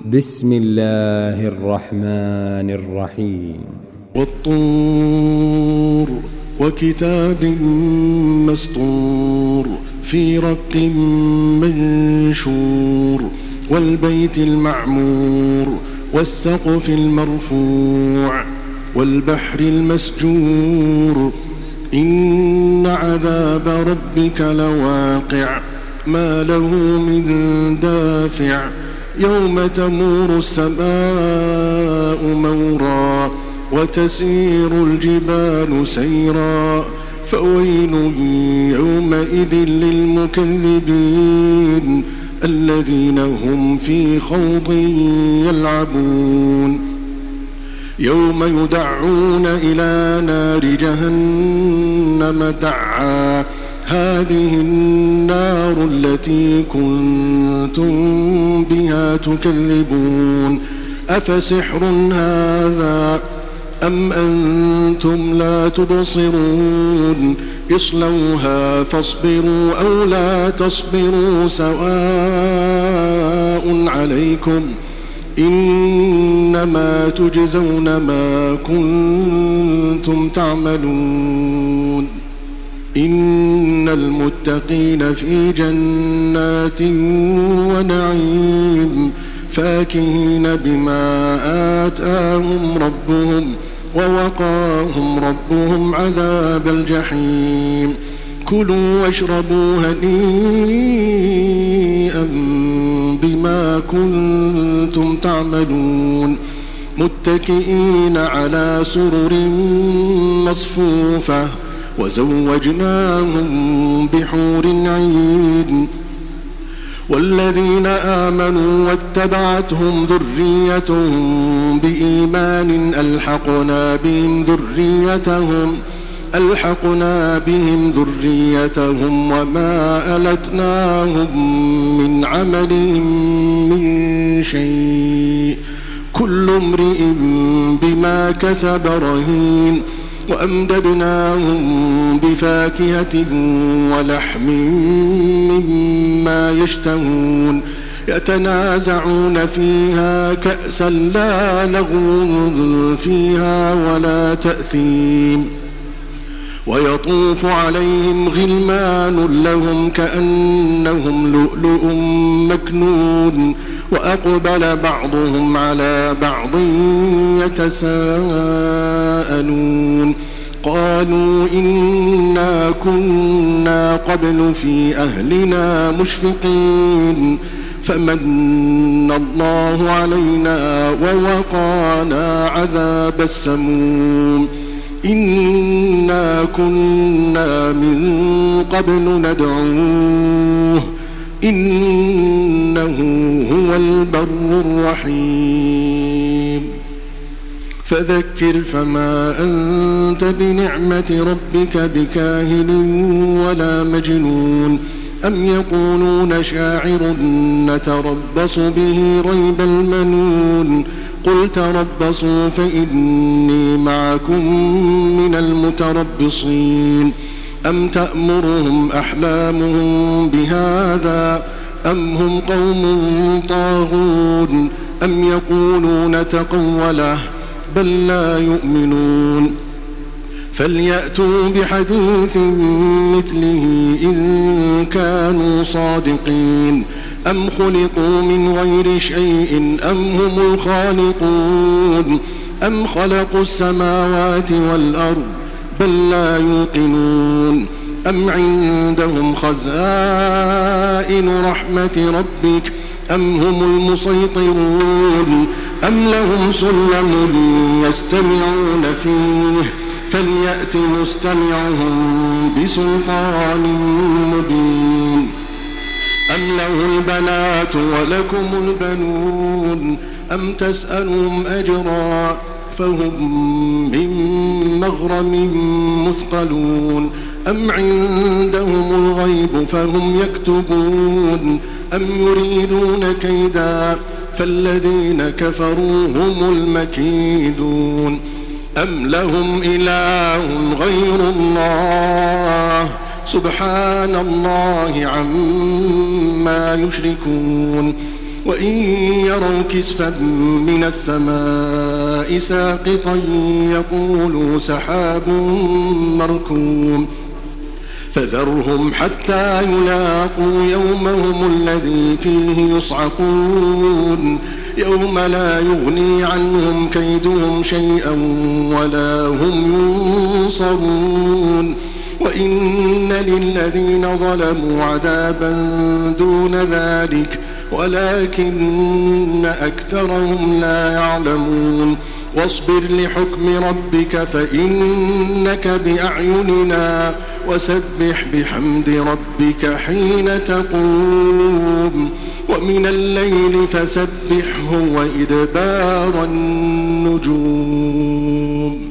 بسم الله الرحمن الرحيم. والطور وكتاب مسطور في رق منشور والبيت المعمور والسقف المرفوع والبحر المسجور إن عذاب ربك لواقع ما له من دافع يوم تمور السماء مورا وتسير الجبال سيرا فويل يومئذ للمكذبين الذين هم في خوض يلعبون يوم يدعون إلى نار جهنم دعا هذه النار التي كنتم بها تكذبون أفسحر هذا أم أنتم لا تبصرون اصلوها فاصبروا أو لا تصبروا سواء عليكم إنما تجزون ما كنتم تعملون إن المتقين في جنات ونعيم فاكهين بما آتاهم ربهم ووقاهم ربهم عذاب الجحيم كلوا واشربوا هنيئا بما كنتم تعملون متكئين على سرر مصفوفة وزوجناهم بحور عين والذين آمنوا واتبعتهم ذريتهم بإيمان ألحقنا بهم ذريتهم وما ألتناهم من عملهم من شيء كل امرئ بما كسب رهين وأمددناهم بفاكهة ولحم مما يشتهون يتنازعون فيها كأسا لا لغو فيها ولا تأثيم ويطوف عليهم غلمان لهم كأنهم لؤلؤ مكنون وأقبل بعضهم على بعض يتساءلون قالوا إنا كنا قبل في أهلنا مشفقين فمن الله علينا ووقانا عذاب السموم إنا كنا من قبل ندعوه إنه هو البر الرحيم فذكر فما أنت بنعمة ربك بكاهن ولا مجنون أم يقولون شاعر نتربص به ريب المنون قل تربصوا فإني معكم من المتربصين أم تأمرهم أحلامهم بهذا أم هم قوم طاغون أم يقولون تقوله بل لا يؤمنون فليأتوا بحديث مثله إن كانوا صادقين أم خلقوا من غير شيء أم هم الخالقون أم خلقوا السماوات والأرض بل لا يوقنون أم عندهم خزائن رحمة ربك أم هم المسيطرون أم لهم سلم يستمعون فيه فليأت مستمعهم بسلطان مبين أم له البنات ولكم البنون أم تسألهم أجرا فهم من مغرم مثقلون أم عندهم الغيب فهم يكتبون أم يريدون كيدا فالذين كفروا هم المكيدون أم لهم إله غير الله سبحان الله عما يشركون وإن يروا كسفا من السماء ساقطا يقولوا سحاب مركوم فذرهم حتى يلاقوا يومهم الذي فيه يصعقون يوم لا يغني عنهم كيدهم شيئا ولا هم ينصرون وإن للذين ظلموا عذابا دون ذلك ولكن أكثرهم لا يعلمون واصبر لحكم ربك فإنك بأعيننا وسبح بحمد ربك حين تقوم ومن الليل فسبحه وإدبار النجوم